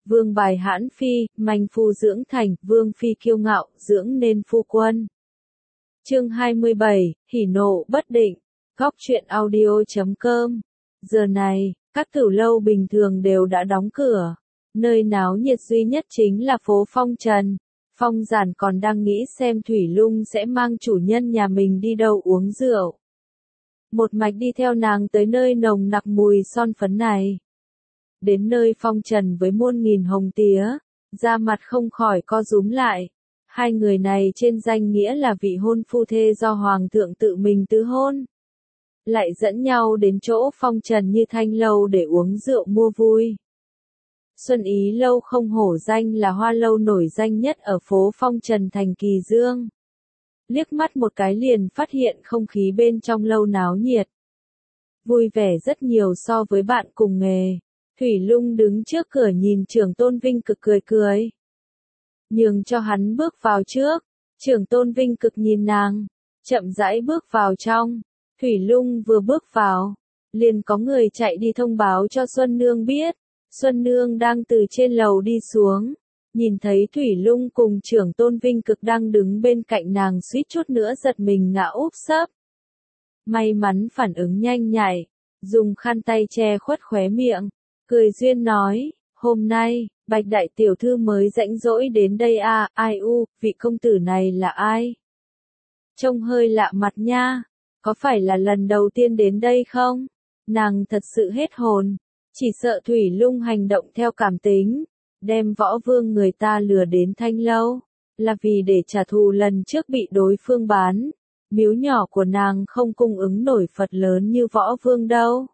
vương bài hãn phi, manh phu dưỡng thành, vương phi kiêu ngạo, dưỡng nên phu quân. Chương 27, hỉ nộ bất định, góc truyện audio.com. Giờ này, các tử lâu bình thường đều đã đóng cửa. Nơi náo nhiệt duy nhất chính là phố Phong Trần. Phong Giản còn đang nghĩ xem Thủy Lung sẽ mang chủ nhân nhà mình đi đâu uống rượu. Một mạch đi theo nàng tới nơi nồng nặc mùi son phấn này. Đến nơi Phong Trần với muôn nghìn hồng tía, da mặt không khỏi co rúm lại. Hai người này trên danh nghĩa là vị hôn phu thê do Hoàng thượng tự mình tứ hôn. Lại dẫn nhau đến chỗ Phong Trần như Thanh Lâu để uống rượu mua vui. Xuân Ý Lâu không hổ danh là hoa lâu nổi danh nhất ở phố Phong Trần thành Kỳ Dương. Liếc mắt một cái liền phát hiện không khí bên trong lâu náo nhiệt. Vui vẻ rất nhiều so với bạn cùng nghề. Thủy Lung đứng trước cửa nhìn Trưởng Tôn Vinh Cực cười cười. Nhường cho hắn bước vào trước. Trưởng Tôn Vinh Cực nhìn nàng, chậm rãi bước vào trong. Thủy Lung vừa bước vào, liền có người chạy đi thông báo cho Xuân Nương biết. Xuân Nương đang từ trên lầu đi xuống, nhìn thấy Thủy Lung cùng Trưởng Tôn Vinh Cực đang đứng bên cạnh nàng suýt chút nữa giật mình ngã úp sấp. May mắn phản ứng nhanh nhạy, dùng khăn tay che khuất khóe miệng, cười duyên nói, hôm nay, Bạch đại tiểu thư mới rãnh rỗi đến đây à, ai u, vị công tử này là ai? Trông hơi lạ mặt nha, có phải là lần đầu tiên đến đây không? Nàng thật sự hết hồn. Chỉ sợ Thủy Lung hành động theo cảm tính, đem võ vương người ta lừa đến Thanh Lâu, là vì để trả thù lần trước bị đối phương bán. Miếu nhỏ của nàng không cung ứng nổi Phật lớn như võ vương đâu.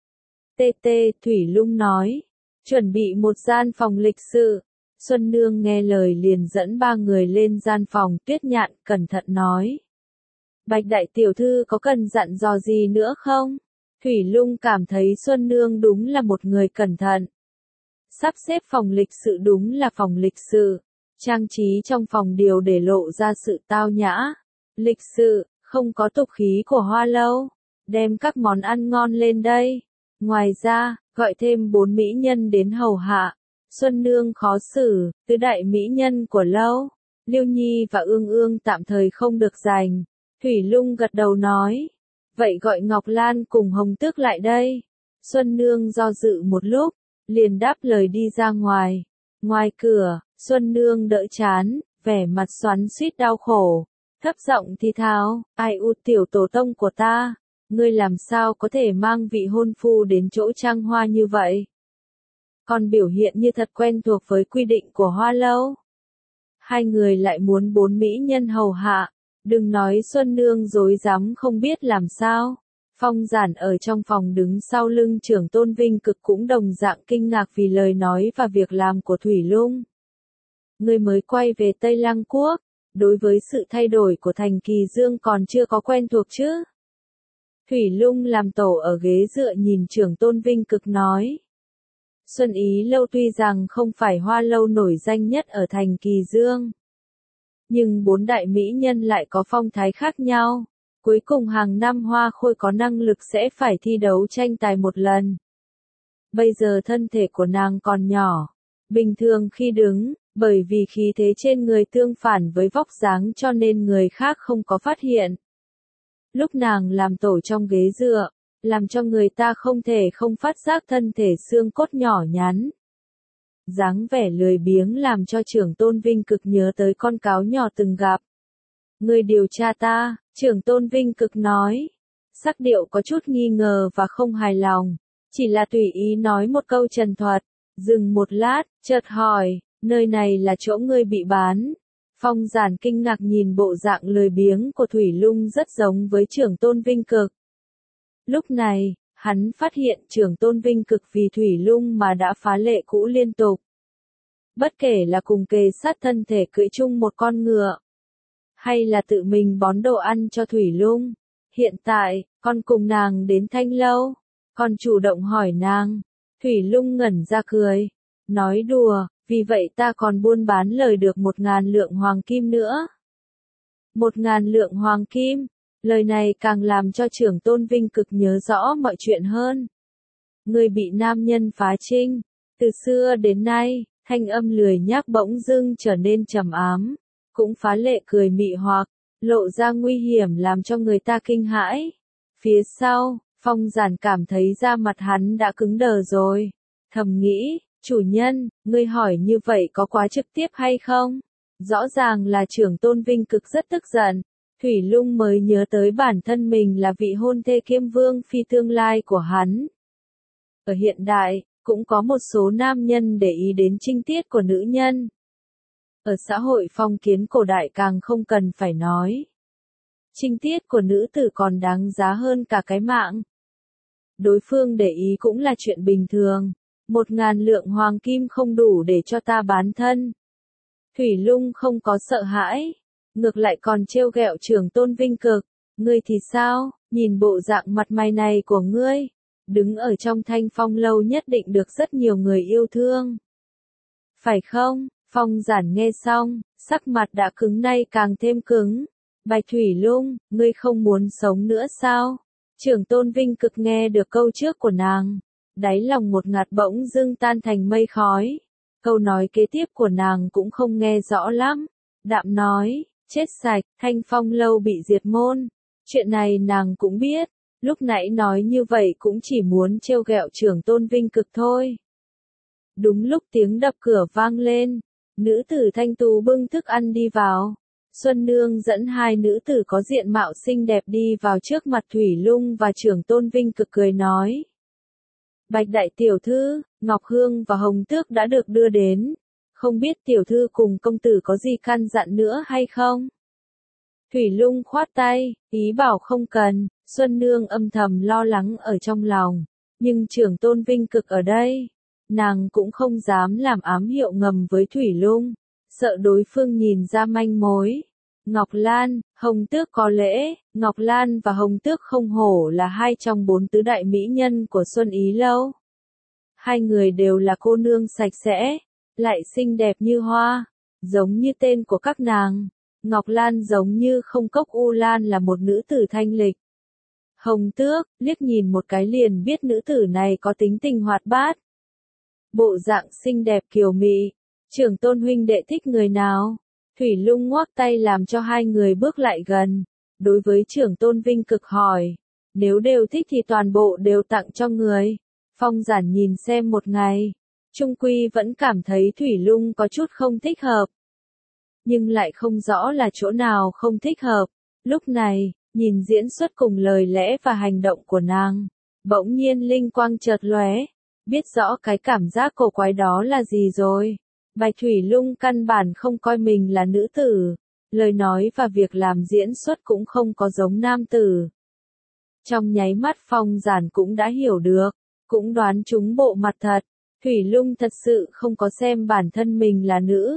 Thủy Lung nói, chuẩn bị một gian phòng lịch sự. Xuân Nương nghe lời liền dẫn ba người lên gian phòng. Tuyết Nhạn cẩn thận nói, Bạch đại tiểu thư có cần dặn dò gì nữa không? Thủy Lung cảm thấy Xuân Nương đúng là một người cẩn thận. Sắp xếp phòng lịch sự đúng là phòng lịch sự. Trang trí trong phòng đều để lộ ra sự tao nhã. Lịch sự, không có tục khí của hoa lâu. Đem các món ăn ngon lên đây. Ngoài ra, gọi thêm 4 mỹ nhân đến hầu hạ. Xuân Nương khó xử, tứ đại mỹ nhân của lâu. Liêu Nhi và Ương Ương tạm thời không được giành. Thủy Lung gật đầu nói. Vậy gọi Ngọc Lan cùng Hồng Tước lại đây. Xuân Nương do dự một lúc, liền đáp lời đi ra ngoài. Ngoài cửa, Xuân Nương đỡ chán, vẻ mặt xoắn xuýt đau khổ. Thấp giọng thì thào, ai u tiểu tổ tông của ta, ngươi làm sao có thể mang vị hôn phu đến chỗ Trang Hoa như vậy? Còn biểu hiện như thật quen thuộc với quy định của hoa lâu. Hai người lại muốn 4 mỹ nhân hầu hạ. Đừng nói Xuân Nương dối dám không biết làm sao. Phong Giản ở trong phòng đứng sau lưng Trưởng Tôn Vinh Cực cũng đồng dạng kinh ngạc vì lời nói và việc làm của Thủy Lung. Người mới quay về Tây Lăng Quốc, đối với sự thay đổi của thành Kỳ Dương còn chưa có quen thuộc chứ. Thủy Lung làm tổ ở ghế dựa nhìn Trưởng Tôn Vinh Cực nói. Xuân Ý Lâu tuy rằng không phải hoa lâu nổi danh nhất ở thành Kỳ Dương. Nhưng 4 đại mỹ nhân lại có phong thái khác nhau. Cuối cùng hàng năm Hoa Khôi có năng lực sẽ phải thi đấu tranh tài một lần. Bây giờ thân thể của nàng còn nhỏ. Bình thường khi đứng, bởi vì khí thế trên người tương phản với vóc dáng cho nên người khác không có phát hiện. Lúc nàng làm tổ trong ghế dựa, làm cho người ta không thể không phát giác thân thể xương cốt nhỏ nhắn. Dáng vẻ lười biếng làm cho Trưởng Tôn Vinh Cực nhớ tới con cáo nhỏ từng gặp. Người điều tra ta, Trưởng Tôn Vinh Cực nói. Sắc điệu có chút nghi ngờ và không hài lòng. Chỉ là tùy ý nói một câu trần thuật. Dừng một lát, chợt hỏi, nơi này là chỗ ngươi bị bán. Phong Giản kinh ngạc nhìn bộ dạng lười biếng của Thủy Lung rất giống với Trưởng Tôn Vinh Cực. Lúc này, hắn phát hiện Trưởng Tôn Vinh Cực vì Thủy Lung mà đã phá lệ cũ liên tục. Bất kể là cùng kề sát thân thể cưỡi chung một con ngựa, hay là tự mình bón đồ ăn cho Thủy Lung. Hiện tại, con cùng nàng đến Thanh Lâu, con chủ động hỏi nàng. Thủy Lung ngẩn ra cười, nói đùa, vì vậy ta còn buôn bán lời được 1.000 lượng hoàng kim nữa. 1.000 lượng hoàng kim. Lời này càng làm cho Trưởng Tôn Vinh Cực nhớ rõ mọi chuyện hơn. Người bị nam nhân phá trinh. Từ xưa đến nay, Thanh âm lười nhác bỗng dưng trở nên trầm ám, cũng phá lệ cười mị hoặc, lộ ra nguy hiểm làm cho người ta kinh hãi. Phía sau, Phong Giản cảm thấy da mặt hắn đã cứng đờ rồi. Thầm nghĩ, chủ nhân, ngươi hỏi như vậy có quá trực tiếp hay không? Rõ ràng là trưởng tôn Vinh Cực rất tức giận. Thủy Lung mới nhớ tới bản thân mình là vị hôn thê kiêm vương phi tương lai của hắn. Ở hiện đại, cũng có một số nam nhân để ý đến trinh tiết của nữ nhân. Ở xã hội phong kiến cổ đại càng không cần phải nói. Trinh tiết của nữ tử còn đáng giá hơn cả cái mạng. Đối phương để ý cũng là chuyện bình thường. 1.000 lượng hoàng kim không đủ để cho ta bán thân. Thủy Lung không có sợ hãi, ngược lại còn trêu ghẹo trưởng tôn Vinh Cực. Ngươi thì sao, nhìn bộ dạng mặt mày này của ngươi, đứng ở trong Thanh Phong lâu nhất định được rất nhiều người yêu thương. Phải không? Phong Giản nghe xong, sắc mặt đã cứng nay càng thêm cứng. Bạch Thủy Lung, ngươi không muốn sống nữa sao? Trưởng tôn Vinh Cực nghe được câu trước của nàng, đáy lòng một ngạt bỗng dưng tan thành mây khói. Câu nói kế tiếp của nàng cũng không nghe rõ lắm. Đạm nói, chết sạch, Thanh Phong lâu bị diệt môn. Chuyện này nàng cũng biết, lúc nãy nói như vậy cũng chỉ muốn trêu ghẹo trưởng tôn Vinh Cực thôi. Đúng lúc tiếng đập cửa vang lên, nữ tử thanh tú bưng thức ăn đi vào. Xuân Nương dẫn hai nữ tử có diện mạo xinh đẹp đi vào trước mặt Thủy Lung và trưởng tôn Vinh Cực cười nói. Bạch đại tiểu thư, Ngọc Hương và Hồng Tước đã được đưa đến. Không biết tiểu thư cùng công tử có gì căn dặn nữa hay không? Thủy Lung khoát tay, ý bảo không cần. Xuân Nương âm thầm lo lắng ở trong lòng. Nhưng trưởng tôn Vinh Cực ở đây, nàng cũng không dám làm ám hiệu ngầm với Thủy Lung, sợ đối phương nhìn ra manh mối. Ngọc Lan, Hồng Tước có lễ. Ngọc Lan và Hồng Tước không hổ là hai trong 4 tứ đại mỹ nhân của Xuân Ý lâu. Hai người đều là cô nương sạch sẽ, lại xinh đẹp như hoa, giống như tên của các nàng. Ngọc Lan giống như không cốc u lan là một nữ tử thanh lịch. Hồng Tước, liếc nhìn một cái liền biết nữ tử này có tính tình hoạt bát. Bộ dạng xinh đẹp kiều mị. Trưởng tôn huynh đệ thích người nào? Thủy Lung ngoắc tay làm cho hai người bước lại gần. Đối với trưởng tôn Vinh Cực hỏi. Nếu đều thích thì toàn bộ đều tặng cho người. Phong Giản nhìn xem một ngày. Trung quy vẫn cảm thấy Thủy Lung có chút không thích hợp. Nhưng lại không rõ là chỗ nào không thích hợp. Lúc này, nhìn diễn xuất cùng lời lẽ và hành động của nàng. Bỗng nhiên linh quang chợt lóe. Biết rõ cái cảm giác cổ quái đó là gì rồi. Bạch Thủy Lung căn bản không coi mình là nữ tử. Lời nói và việc làm diễn xuất cũng không có giống nam tử. Trong nháy mắt Phong Giản cũng đã hiểu được. Cũng đoán trúng bộ mặt thật. Thủy Lung thật sự không có xem bản thân mình là nữ.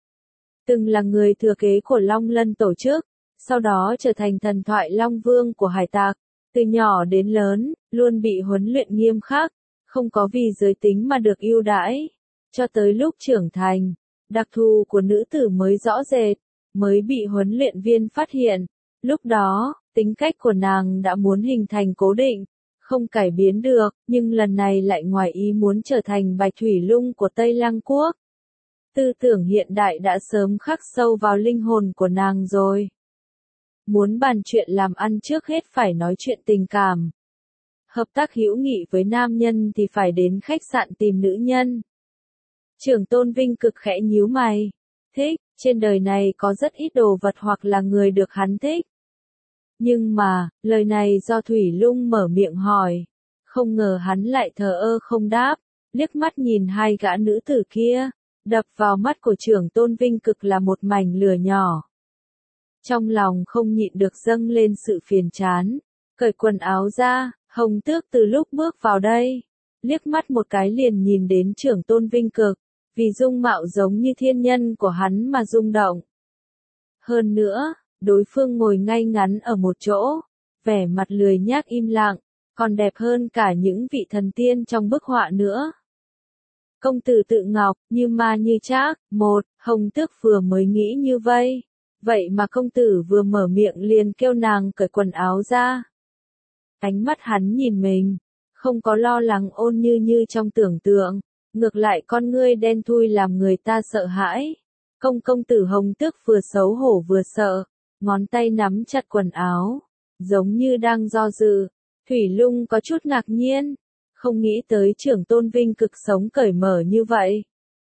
Từng là người thừa kế của Long Lân tổ chức. Sau đó trở thành thần thoại Long Vương của hải tặc. Từ nhỏ đến lớn, luôn bị huấn luyện nghiêm khắc. Không có vì giới tính mà được ưu đãi. Cho tới lúc trưởng thành, đặc thù của nữ tử mới rõ rệt, mới bị huấn luyện viên phát hiện. Lúc đó, tính cách của nàng đã muốn hình thành cố định, không cải biến được, nhưng lần này lại ngoài ý muốn trở thành Bạch Thủy Lung của Tây Lăng Quốc. Tư tưởng hiện đại đã sớm khắc sâu vào linh hồn của nàng rồi. Muốn bàn chuyện làm ăn trước hết phải nói chuyện tình cảm. Hợp tác hữu nghị với nam nhân thì phải đến khách sạn tìm nữ nhân. Trưởng tôn Vinh Cực khẽ nhíu mày. Thích, trên đời này có rất ít đồ vật hoặc là người được hắn thích. Nhưng mà, lời này do Thủy Lung mở miệng hỏi. Không ngờ hắn lại thờ ơ không đáp, liếc mắt nhìn hai gã nữ tử kia. Đập vào mắt của trưởng tôn Vinh Cực là một mảnh lửa nhỏ. Trong lòng không nhịn được dâng lên sự phiền chán. Cởi quần áo ra, Hồng Tước từ lúc bước vào đây. Liếc mắt một cái liền nhìn đến trưởng tôn Vinh Cực. Vì dung mạo giống như thiên nhân của hắn mà rung động. Hơn nữa, đối phương ngồi ngay ngắn ở một chỗ, vẻ mặt lười nhác im lặng, còn đẹp hơn cả những vị thần tiên trong bức họa nữa. Công tử tự ngọc, như ma như trác, Hồng Tước vừa mới nghĩ như vây. Vậy mà công tử vừa mở miệng liền kêu nàng cởi quần áo ra. Ánh mắt hắn nhìn mình, không có lo lắng ôn như trong tưởng tượng. ngược lại con ngươi đen thui làm người ta sợ hãi. Công tử Hồng Tước vừa xấu hổ vừa sợ, ngón tay nắm chặt quần áo, giống như đang do dự. Thủy Lung có chút ngạc nhiên, không nghĩ tới Trưởng Tôn Vinh Cực sống cởi mở như vậy.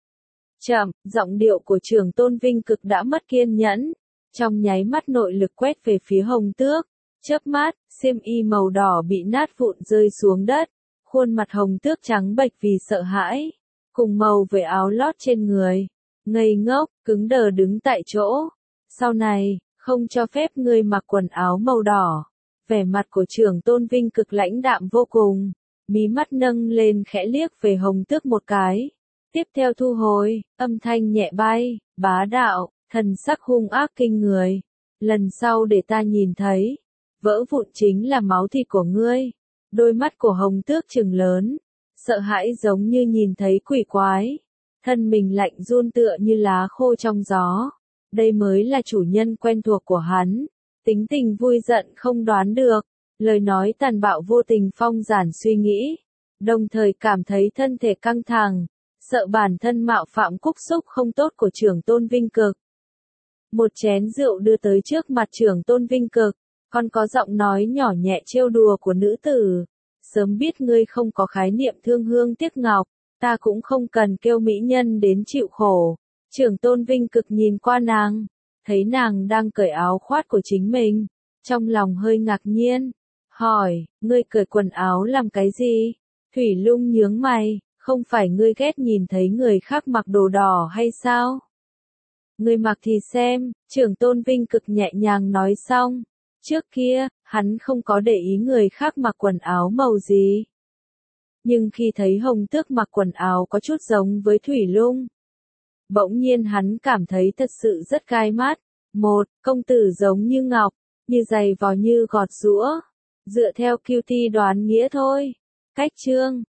Chậm, giọng điệu của Trưởng Tôn Vinh Cực đã mất kiên nhẫn, trong nháy mắt nội lực quét về phía Hồng Tước, chớp mắt, xiêm y màu đỏ bị nát vụn rơi xuống đất, khuôn mặt Hồng Tước trắng bệch vì sợ hãi, cùng màu với áo lót trên người, ngây ngốc, cứng đờ đứng tại chỗ. Sau này, không cho phép ngươi mặc quần áo màu đỏ. Vẻ mặt của Trưởng Tôn Vinh Cực lãnh đạm vô cùng, mí mắt nâng lên khẽ liếc về Hồng Tước một cái. Tiếp theo thu hồi, âm thanh nhẹ bay, bá đạo, thần sắc hung ác kinh người. Lần sau để ta nhìn thấy, vỡ vụn chính là máu thịt của ngươi. Đôi mắt của Hồng Tước trừng lớn, sợ hãi giống như nhìn thấy quỷ quái. Thân mình lạnh run tựa như lá khô trong gió. Đây mới là chủ nhân quen thuộc của hắn. Tính tình vui giận không đoán được, lời nói tàn bạo vô tình phong giản suy nghĩ, đồng thời cảm thấy thân thể căng thẳng, sợ bản thân mạo phạm cúc xúc không tốt của Trưởng Tôn Vinh Cực. Một chén rượu đưa tới trước mặt Trưởng Tôn Vinh Cực, còn có giọng nói nhỏ nhẹ trêu đùa của nữ tử. Sớm biết ngươi không có khái niệm thương hương tiếc ngọc, ta cũng không cần kêu mỹ nhân đến chịu khổ. Trưởng Tôn Vinh Cực nhìn qua nàng, thấy nàng đang cởi áo khoác của chính mình, trong lòng hơi ngạc nhiên, hỏi, ngươi cởi quần áo làm cái gì? Thủy Lung nhướng mày, không phải ngươi ghét nhìn thấy người khác mặc đồ đỏ hay sao? Ngươi mặc thì xem, Trưởng Tôn Vinh Cực nhẹ nhàng nói xong. Trước kia, hắn không có để ý người khác mặc quần áo màu gì. Nhưng khi thấy Hồng Tước mặc quần áo có chút giống với Thủy Lung, bỗng nhiên hắn cảm thấy thật sự rất gai mắt. Một, công tử giống như ngọc, như giày vò như gọt giũa. Dựa theo QT đoán nghĩa thôi. Cách chương